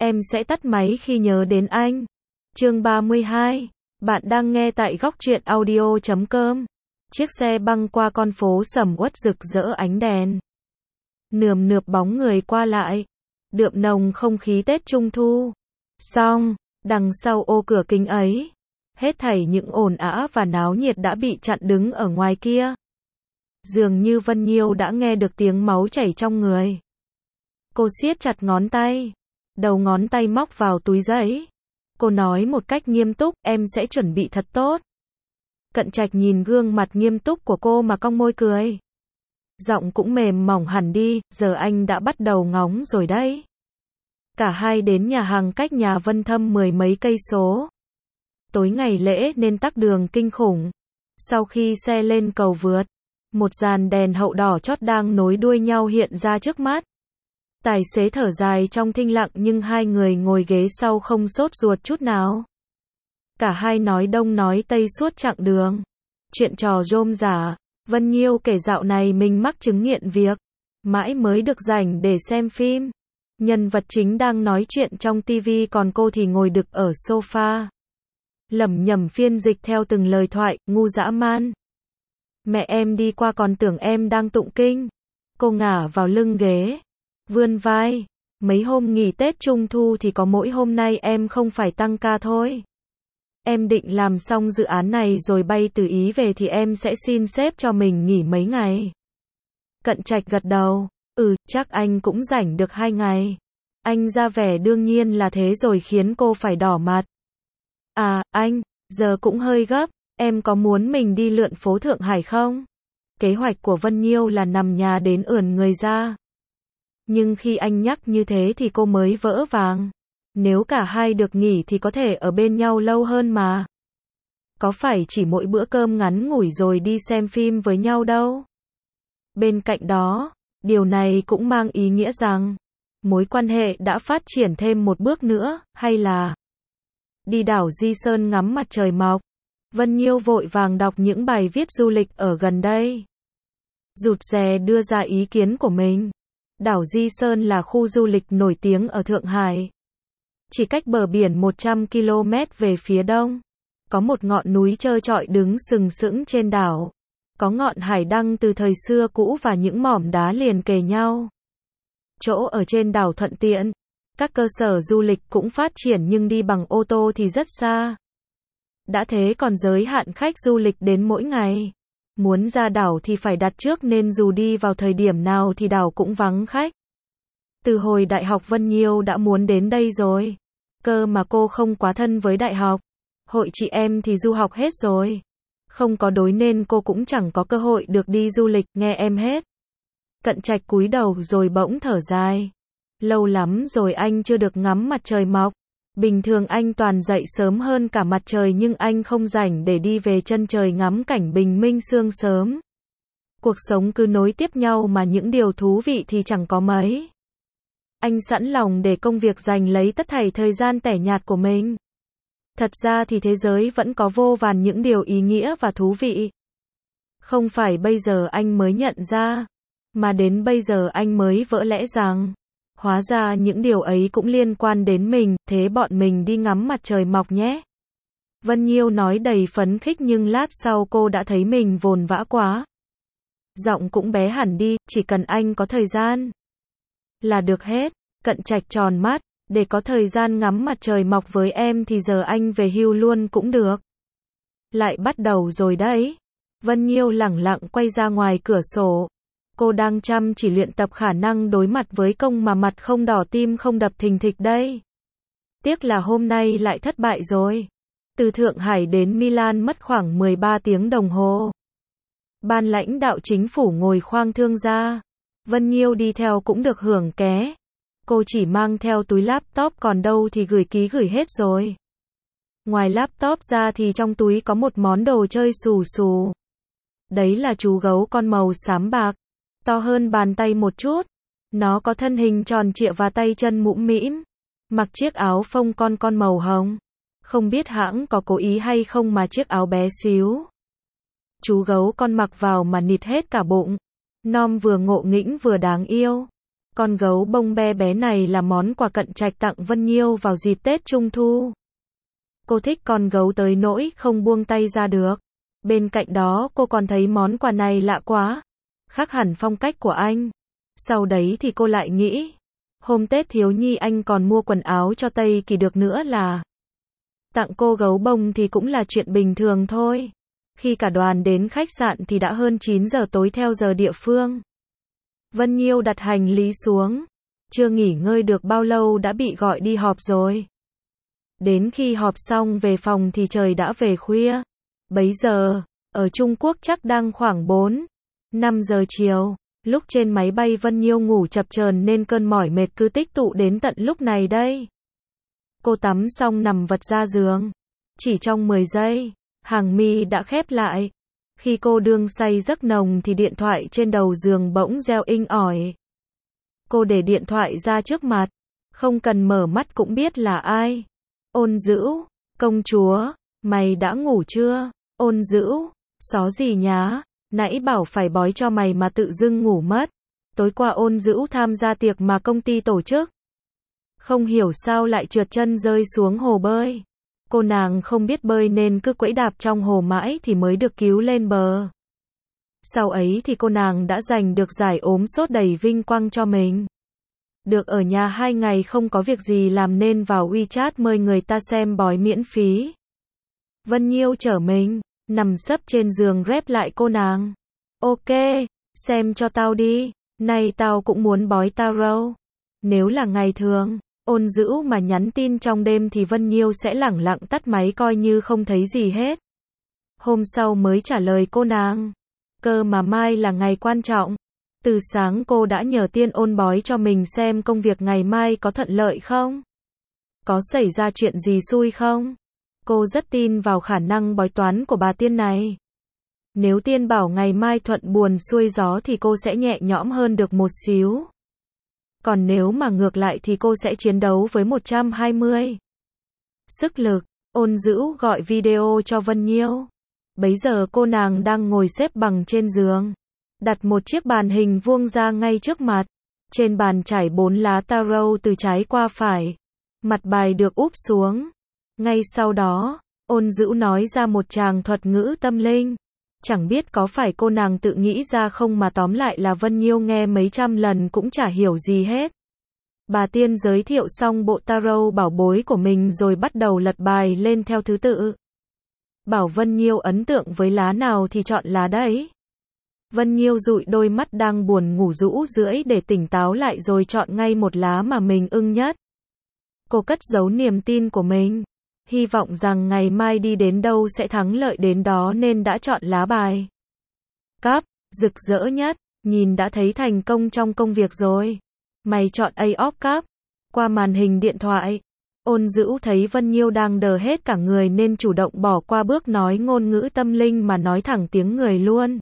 em sẽ tắt máy khi nhớ đến anh. Chương 32. Bạn đang nghe tại góc truyện audio.com. Chiếc xe băng qua con phố sầm uất rực rỡ ánh đèn. Nườm nượp bóng người qua lại. Đượm nồng không khí Tết Trung Thu. Xong, đằng sau ô cửa kính ấy, hết thảy những ồn ào và náo nhiệt đã bị chặn đứng ở ngoài kia. Dường như Vân Nhiêu đã nghe được tiếng máu chảy trong người. Cô siết chặt ngón tay, đầu ngón tay móc vào túi giấy. Cô nói một cách nghiêm túc, em sẽ chuẩn bị thật tốt. Cận Trạch nhìn gương mặt nghiêm túc của cô mà cong môi cười. Giọng cũng mềm mỏng hẳn đi, giờ anh đã bắt đầu ngóng rồi đấy. Cả hai đến nhà hàng cách nhà Vân Thâm 10 mấy cây số. Tối ngày lễ nên tắc đường kinh khủng. Sau khi xe lên cầu vượt, một dàn đèn hậu đỏ chót đang nối đuôi nhau hiện ra trước mắt. Tài xế thở dài trong thinh lặng nhưng hai người ngồi ghế sau không sốt ruột chút nào. Cả hai nói đông nói tây suốt chặng đường. Chuyện trò rôm rả. Vân Nhiêu kể dạo này mình mắc chứng nghiện việc. Mãi mới được rảnh để xem phim. Nhân vật chính đang nói chuyện trong tivi còn cô thì ngồi đực ở sofa. Lẩm nhẩm phiên dịch theo từng lời thoại, ngu dã man. Mẹ em đi qua còn tưởng em đang tụng kinh. Cô ngả vào lưng ghế, vươn vai. Mấy hôm nghỉ Tết Trung Thu thì có mỗi hôm nay em không phải tăng ca thôi. Em định làm xong dự án này rồi bay từ Ý về thì em sẽ xin sếp cho mình nghỉ mấy ngày. Cận Trạch gật đầu, chắc anh cũng rảnh được 2 ngày. Anh ra vẻ đương nhiên là thế rồi khiến cô phải đỏ mặt. À, anh, giờ cũng hơi gấp, em có muốn mình đi lượn phố Thượng Hải không? Kế hoạch của Vân Nhiêu là nằm nhà đến ườn người ra. Nhưng khi anh nhắc như thế thì cô mới vỡ vàng. Nếu cả hai được nghỉ thì có thể ở bên nhau lâu hơn mà. Có phải chỉ mỗi bữa cơm ngắn ngủi rồi đi xem phim với nhau đâu. Bên cạnh đó, điều này cũng mang ý nghĩa rằng mối quan hệ đã phát triển thêm một bước nữa, hay là đi đảo Di Sơn ngắm mặt trời mọc. Vân Nhiêu vội vàng đọc những bài viết du lịch ở gần đây. Rụt rè đưa ra ý kiến của mình. Đảo Di Sơn là khu du lịch nổi tiếng ở Thượng Hải. Chỉ cách bờ biển 100 km về phía đông. Có một ngọn núi trơ trọi đứng sừng sững trên đảo. Có ngọn hải đăng từ thời xưa cũ và những mỏm đá liền kề nhau. Chỗ ở trên đảo thuận tiện. Các cơ sở du lịch cũng phát triển nhưng đi bằng ô tô thì rất xa. Đã thế còn giới hạn khách du lịch đến mỗi ngày. Muốn ra đảo thì phải đặt trước nên dù đi vào thời điểm nào thì đảo cũng vắng khách. Từ hồi đại học Vân Nhiêu đã muốn đến đây rồi. Cơ mà cô không quá thân với đại học. Hội chị em thì du học hết rồi. Không có đối nên cô cũng chẳng có cơ hội được đi du lịch, nghe em hết. Cận Trạch cúi đầu rồi bỗng thở dài. Lâu lắm rồi anh chưa được ngắm mặt trời mọc. Bình thường anh toàn dậy sớm hơn cả mặt trời nhưng anh không rảnh để đi về chân trời ngắm cảnh bình minh sương sớm. Cuộc sống cứ nối tiếp nhau mà những điều thú vị thì chẳng có mấy. Anh sẵn lòng để công việc giành lấy tất thảy thời gian tẻ nhạt của mình. Thật ra thì thế giới vẫn có vô vàn những điều ý nghĩa và thú vị. Không phải bây giờ anh mới nhận ra, mà đến bây giờ anh mới vỡ lẽ rằng, hóa ra những điều ấy cũng liên quan đến mình, thế bọn mình đi ngắm mặt trời mọc nhé. Vân Nhiêu nói đầy phấn khích nhưng lát sau cô đã thấy mình vồn vã quá. Giọng cũng bé hẳn đi, chỉ cần anh có thời gian là được hết. Cận Trạch tròn mắt, để có thời gian ngắm mặt trời mọc với em thì giờ anh về hưu luôn cũng được. Lại bắt đầu rồi đấy. Vân Nhiêu lẳng lặng quay ra ngoài cửa sổ. Cô đang chăm chỉ luyện tập khả năng đối mặt với công mà mặt không đỏ tim không đập thình thịch đây. Tiếc là hôm nay lại thất bại rồi. Từ Thượng Hải đến Milan mất khoảng 13 tiếng đồng hồ. Ban lãnh đạo chính phủ ngồi khoang thương gia. Vân Nhiêu đi theo cũng được hưởng ké. Cô chỉ mang theo túi laptop còn đâu thì gửi ký gửi hết rồi. Ngoài laptop ra thì trong túi có một món đồ chơi xù xù. Đấy là chú gấu con màu xám bạc. To hơn bàn tay một chút. Nó có thân hình tròn trịa và tay chân mũm mĩm. Mặc chiếc áo phông con màu hồng. Không biết hãng có cố ý hay không mà chiếc áo bé xíu. Chú gấu con mặc vào mà nịt hết cả bụng. Nom vừa ngộ nghĩnh vừa đáng yêu. Con gấu bông be bé này là món quà cận trạch tặng Vân Nhiêu vào dịp Tết Trung Thu. Cô thích con gấu tới nỗi không buông tay ra được. Bên cạnh đó cô còn thấy món quà này lạ quá, khác hẳn phong cách của anh. Sau đấy thì cô lại nghĩ, hôm Tết thiếu nhi anh còn mua quần áo cho Tây Kỳ được nữa là. Tặng cô gấu bông thì cũng là chuyện bình thường thôi. Khi cả đoàn đến khách sạn thì đã hơn 9 giờ tối theo giờ địa phương. Vân Nhiêu đặt hành lý xuống. Chưa nghỉ ngơi được bao lâu đã bị gọi đi họp rồi. Đến khi họp xong về phòng thì trời đã về khuya. Bấy giờ, ở Trung Quốc chắc đang khoảng 4-5 giờ chiều. Lúc trên máy bay Vân Nhiêu ngủ chập chờn nên cơn mỏi mệt cứ tích tụ đến tận lúc này đây. Cô tắm xong nằm vật ra giường. Chỉ trong 10 giây, hàng mi đã khép lại. Khi cô đương say giấc nồng thì điện thoại trên đầu giường bỗng reo inh ỏi. Cô để điện thoại ra trước mặt, không cần mở mắt cũng biết là ai. Ôn Dữu, công chúa, mày đã ngủ chưa? Ôn Dữu, xó gì nhá, nãy bảo phải bói cho mày mà tự dưng ngủ mất. Tối qua Ôn Dữu tham gia tiệc mà công ty tổ chức. Không hiểu sao lại trượt chân rơi xuống hồ bơi. Cô nàng không biết bơi nên cứ quẫy đạp trong hồ mãi thì mới được cứu lên bờ. Sau ấy thì cô nàng đã giành được giải ốm sốt đầy vinh quang cho mình. Được ở nhà 2 ngày không có việc gì làm nên vào WeChat mời người ta xem bói miễn phí. Vân Nhiêu chở mình, nằm sấp trên giường rep lại cô nàng. Ok, xem cho tao đi, này tao cũng muốn bói tarot. Nếu là ngày thường, Ôn Dữu mà nhắn tin trong đêm thì Vân Nhiêu sẽ lẳng lặng tắt máy coi như không thấy gì hết. Hôm sau mới trả lời cô nàng. Cơ mà mai là ngày quan trọng. Từ sáng cô đã nhờ tiên ôn bói cho mình xem công việc ngày mai có thuận lợi không? Có xảy ra chuyện gì xui không? Cô rất tin vào khả năng bói toán của bà tiên này. Nếu tiên bảo ngày mai thuận buồm xuôi gió thì cô sẽ nhẹ nhõm hơn được một xíu. Còn nếu mà ngược lại thì cô sẽ chiến đấu với 120 sức lực. Ôn Dữu gọi video cho Vân Nhiêu. Bấy giờ cô nàng đang ngồi xếp bằng trên giường. Đặt một chiếc bàn hình vuông ra ngay trước mặt. Trên bàn trải 4 lá tarot từ trái qua phải. Mặt bài được úp xuống. Ngay sau đó, Ôn Dữu nói ra một tràng thuật ngữ tâm linh. Chẳng biết có phải cô nàng tự nghĩ ra không mà tóm lại là Vân Nhiêu nghe mấy trăm lần cũng chả hiểu gì hết. Bà tiên giới thiệu xong bộ tarot bảo bối của mình rồi bắt đầu lật bài lên theo thứ tự. Bảo Vân Nhiêu ấn tượng với lá nào thì chọn lá đấy. Vân Nhiêu dụi đôi mắt đang buồn ngủ rũ rượi để tỉnh táo lại rồi chọn ngay một lá mà mình ưng nhất. Cô cất giấu niềm tin của mình. Hy vọng rằng ngày mai đi đến đâu sẽ thắng lợi đến đó nên đã chọn lá bài Cắp, rực rỡ nhất, nhìn đã thấy thành công trong công việc rồi. Mày chọn Ace of Cups. Qua màn hình điện thoại, Ôn Dữu thấy Vân Nhiêu đang đờ hết cả người nên chủ động bỏ qua bước nói ngôn ngữ tâm linh mà nói thẳng tiếng người luôn.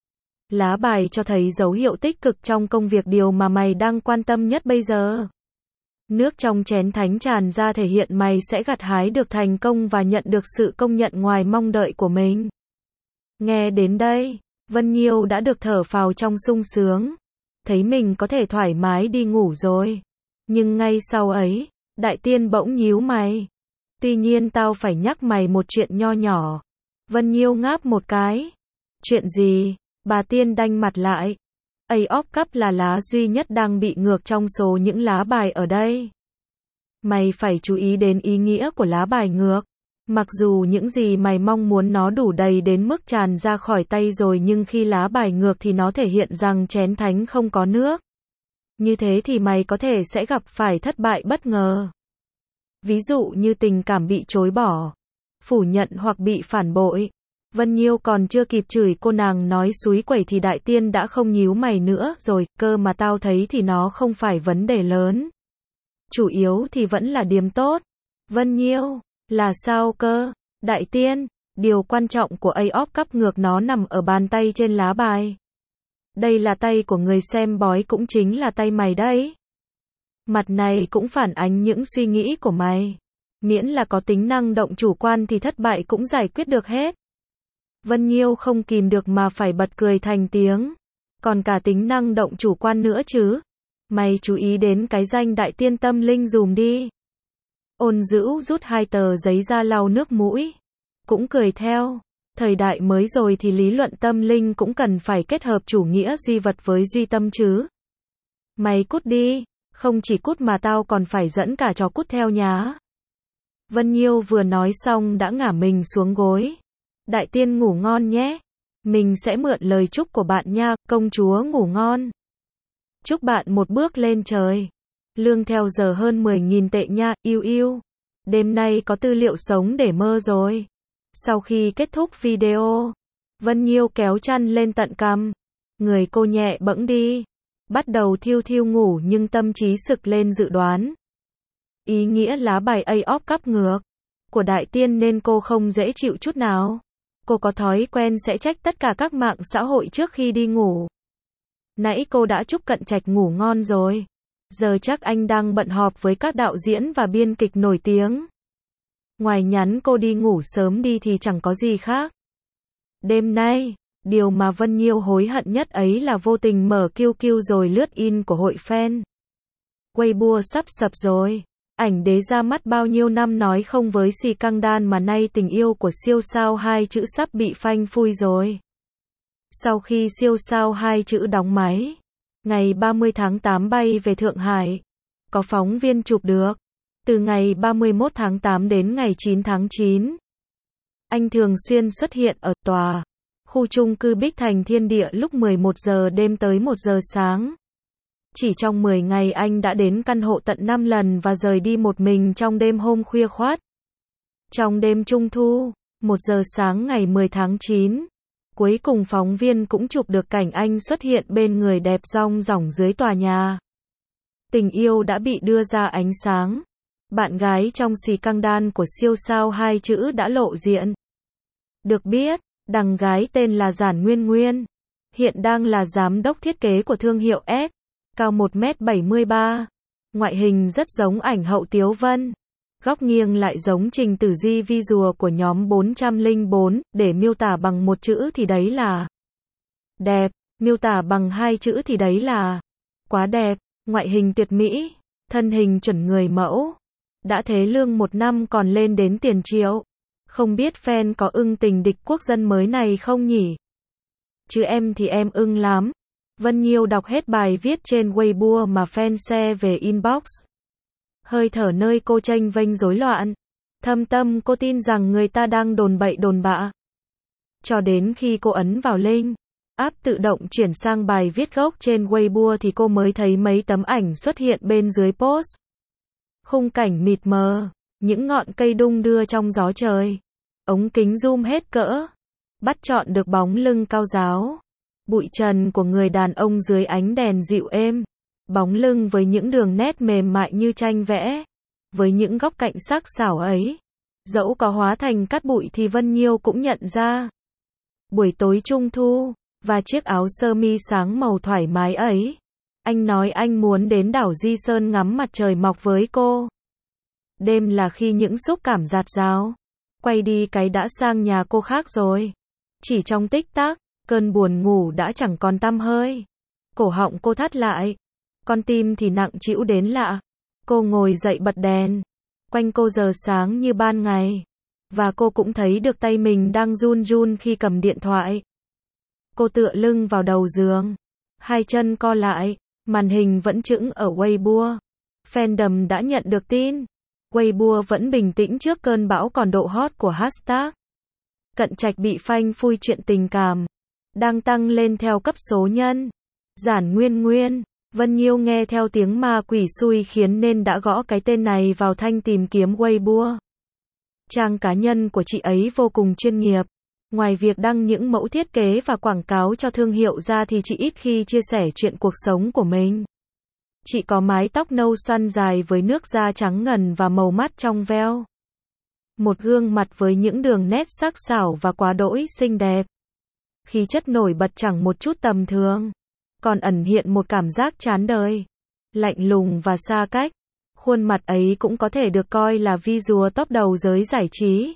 Lá bài cho thấy dấu hiệu tích cực trong công việc, điều mà mày đang quan tâm nhất bây giờ. Nước trong chén thánh tràn ra thể hiện mày sẽ gặt hái được thành công và nhận được sự công nhận ngoài mong đợi của mình. Nghe đến đây, Vân Nhiêu đã được thở phào trong sung sướng. Thấy mình có thể thoải mái đi ngủ rồi. Nhưng ngay sau ấy, đại tiên bỗng nhíu mày. Tuy nhiên tao phải nhắc mày một chuyện nho nhỏ. Vân Nhiêu ngáp một cái. Chuyện gì? Bà tiên đanh mặt lại. Ace of Cups là lá duy nhất đang bị ngược trong số những lá bài ở đây. Mày phải chú ý đến ý nghĩa của lá bài ngược. Mặc dù những gì mày mong muốn nó đủ đầy đến mức tràn ra khỏi tay rồi, nhưng khi lá bài ngược thì nó thể hiện rằng chén thánh không có nước. Như thế thì mày có thể sẽ gặp phải thất bại bất ngờ. Ví dụ như tình cảm bị chối bỏ, phủ nhận hoặc bị phản bội. Vân Nhiêu còn chưa kịp chửi cô nàng nói xúi quẩy thì đại tiên đã không nhíu mày nữa rồi. Cơ mà tao thấy thì nó không phải vấn đề lớn. Chủ yếu thì vẫn là điểm tốt. Vân Nhiêu, là sao cơ? Đại tiên, điều quan trọng của Ace of Cups ngược nó nằm ở bàn tay trên lá bài. Đây là tay của người xem bói, cũng chính là tay mày đấy. Mặt này cũng phản ánh những suy nghĩ của mày. Miễn là có tính năng động chủ quan thì thất bại cũng giải quyết được hết. Vân Nhiêu không kìm được mà phải bật cười thành tiếng. Còn cả tính năng động chủ quan nữa chứ. Mày chú ý đến cái danh đại tiên tâm linh dùm đi. Ôn Dữu rút 2 tờ giấy ra lau nước mũi. Cũng cười theo. Thời đại mới rồi thì lý luận tâm linh cũng cần phải kết hợp chủ nghĩa duy vật với duy tâm chứ. Mày cút đi. Không chỉ cút mà tao còn phải dẫn cả chó cút theo nhá. Vân Nhiêu vừa nói xong đã ngả mình xuống gối. Đại tiên ngủ ngon nhé. Mình sẽ mượn lời chúc của bạn nha, công chúa ngủ ngon. Chúc bạn một bước lên trời. Lương theo giờ hơn 10.000 tệ nha, yêu yêu. Đêm nay có tư liệu sống để mơ rồi. Sau khi kết thúc video, Vân Nhiêu kéo chăn lên tận cằm. Người cô nhẹ bẫng đi. Bắt đầu thiêu thiêu ngủ nhưng tâm trí sực lên dự đoán. Ý nghĩa lá bài A-off cắp ngược của đại tiên nên cô không dễ chịu chút nào. Cô có thói quen sẽ check tất cả các mạng xã hội trước khi đi ngủ. Nãy cô đã chúc Cận Trạch ngủ ngon rồi. Giờ chắc anh đang bận họp với các đạo diễn và biên kịch nổi tiếng. Ngoài nhắn cô đi ngủ sớm đi thì chẳng có gì khác. Đêm nay, điều mà Vân Nhiêu hối hận nhất ấy là vô tình mở QQ rồi lướt in của hội fan. Weibo sắp sập rồi. Ảnh đế ra mắt bao nhiêu năm nói không với xì căng đan mà nay tình yêu của siêu sao 2 chữ sắp bị phanh phui rồi. Sau khi siêu sao 2 chữ đóng máy, ngày 30 tháng 8 bay về Thượng Hải. Có phóng viên chụp được. Từ ngày 31 tháng 8 đến ngày 9 tháng 9. Anh thường xuyên xuất hiện ở tòa khu chung cư Bích Thành Thiên Địa lúc 11 giờ đêm tới 1 giờ sáng. Chỉ trong 10 ngày anh đã đến căn hộ tận 5 lần và rời đi một mình trong đêm hôm khuya khoắt. Trong đêm Trung Thu, 1 giờ sáng ngày 10 tháng 9, cuối cùng phóng viên cũng chụp được cảnh anh xuất hiện bên người đẹp rong ròng dưới tòa nhà. Tình yêu đã bị đưa ra ánh sáng. Bạn gái trong xì căng đan của siêu sao 2 chữ đã lộ diện. Được biết, đằng gái tên là Giản Nguyên Nguyên, hiện đang là giám đốc thiết kế của thương hiệu S, cao 1m73. Ngoại hình rất giống ảnh hậu Tiếu Vân. Góc nghiêng lại giống Trình Tử Di vi rùa của nhóm 404, để miêu tả bằng một chữ thì đấy là đẹp, miêu tả bằng 2 chữ thì đấy là quá đẹp. Ngoại hình tuyệt mỹ, thân hình chuẩn người mẫu. Đã thế lương 1 năm còn lên đến tiền triệu. Không biết fan có ưng tình địch quốc dân mới này không nhỉ? Chứ em thì em ưng lắm. Vân Nhiêu đọc hết bài viết trên Weibo mà fan share về inbox. Hơi thở nơi cô chênh vênh rối loạn. Thâm tâm cô tin rằng người ta đang đồn bậy đồn bạ. Cho đến khi cô ấn vào link, app tự động chuyển sang bài viết gốc trên Weibo thì cô mới thấy mấy tấm ảnh xuất hiện bên dưới post. Khung cảnh mịt mờ, những ngọn cây đung đưa trong gió trời. Ống kính zoom hết cỡ, bắt chọn được bóng lưng cao ráo. Bụi trần của người đàn ông dưới ánh đèn dịu êm. Bóng lưng với những đường nét mềm mại như tranh vẽ. Với những góc cạnh sắc sảo ấy, dẫu có hóa thành cát bụi thì Vân Nhiêu cũng nhận ra. Buổi tối Trung Thu, và chiếc áo sơ mi sáng màu thoải mái ấy. Anh nói anh muốn đến đảo Di Sơn ngắm mặt trời mọc với cô. Đêm là khi những xúc cảm dạt dào. Quay đi cái đã sang nhà cô khác rồi. Chỉ trong tích tắc, cơn buồn ngủ đã chẳng còn tăm hơi. Cổ họng cô thắt lại. Con tim thì nặng trĩu đến lạ. Cô ngồi dậy bật đèn. Quanh cô giờ sáng như ban ngày. Và cô cũng thấy được tay mình đang run run khi cầm điện thoại. Cô tựa lưng vào đầu giường. Hai chân co lại. Màn hình vẫn chững ở Weibo. Fandom đã nhận được tin. Weibo vẫn bình tĩnh trước cơn bão còn độ hot của hashtag. Cận Trạch bị phanh phui chuyện tình cảm. Đang tăng lên theo cấp số nhân. Giản Nguyên Nguyên. Vân Nhiêu nghe theo tiếng ma quỷ xui khiến nên đã gõ cái tên này vào thanh tìm kiếm Weibo. Trang cá nhân của chị ấy vô cùng chuyên nghiệp. Ngoài việc đăng những mẫu thiết kế và quảng cáo cho thương hiệu ra thì chị ít khi chia sẻ chuyện cuộc sống của mình. Chị có mái tóc nâu xoăn dài với nước da trắng ngần và màu mắt trong veo. Một gương mặt với những đường nét sắc sảo và quá đỗi xinh đẹp. Khí chất nổi bật chẳng một chút tầm thường. Còn ẩn hiện một cảm giác chán đời. Lạnh lùng và xa cách. Khuôn mặt ấy cũng có thể được coi là visual top đầu giới giải trí.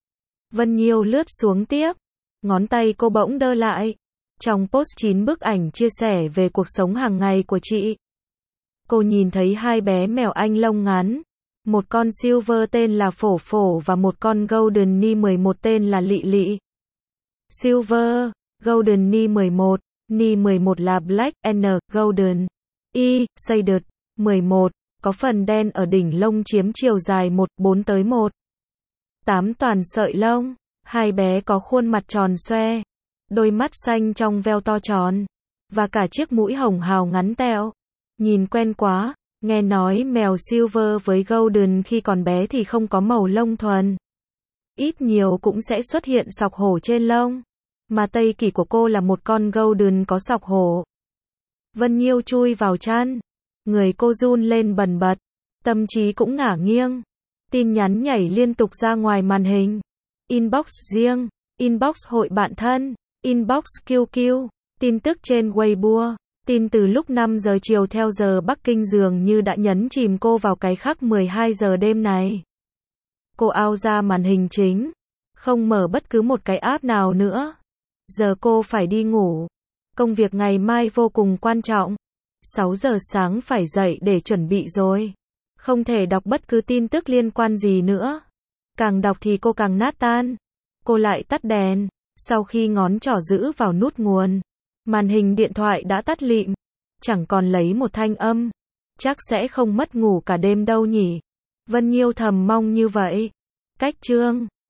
Vân Nhiêu lướt xuống tiếp. Ngón tay cô bỗng đơ lại. Trong post 9 bức ảnh chia sẻ về cuộc sống hàng ngày của chị. Cô nhìn thấy hai bé mèo Anh lông ngắn. Một con Silver tên là Phổ Phổ và một con Golden Ni 11 tên là Lị Lị. Silver, Golden Ni 11, Ni 11 là Black and Golden. Y, Shaded, 11, có phần đen ở đỉnh lông chiếm chiều dài 1,4 tới 1,8 toàn sợi lông. Hai bé có khuôn mặt tròn xoe, đôi mắt xanh trong veo to tròn, và cả chiếc mũi hồng hào ngắn tẹo. Nhìn quen quá, nghe nói mèo Silver với Golden khi còn bé thì không có màu lông thuần. Ít nhiều cũng sẽ xuất hiện sọc hổ trên lông. Mà Tây Kỳ của cô là một con Golden có sọc hổ. Vân Nhiêu chui vào chăn. Người cô run lên bần bật. Tâm trí cũng ngả nghiêng. Tin nhắn nhảy liên tục ra ngoài màn hình. Inbox riêng, inbox hội bạn thân, inbox QQ, tin tức trên Weibo. Tin từ lúc 5 giờ chiều theo giờ Bắc Kinh dường như đã nhấn chìm cô vào cái khắc 12 giờ đêm này. Cô ao ra màn hình chính. Không mở bất cứ một cái app nào nữa. Giờ cô phải đi ngủ. Công việc ngày mai vô cùng quan trọng. 6 giờ sáng phải dậy để chuẩn bị rồi. Không thể đọc bất cứ tin tức liên quan gì nữa. Càng đọc thì cô càng nát tan. Cô lại tắt đèn. Sau khi ngón trỏ giữ vào nút nguồn, màn hình điện thoại đã tắt lịm. Chẳng còn lấy một thanh âm. Chắc sẽ không mất ngủ cả đêm đâu nhỉ. Vân Nhiêu thầm mong như vậy. Cách chương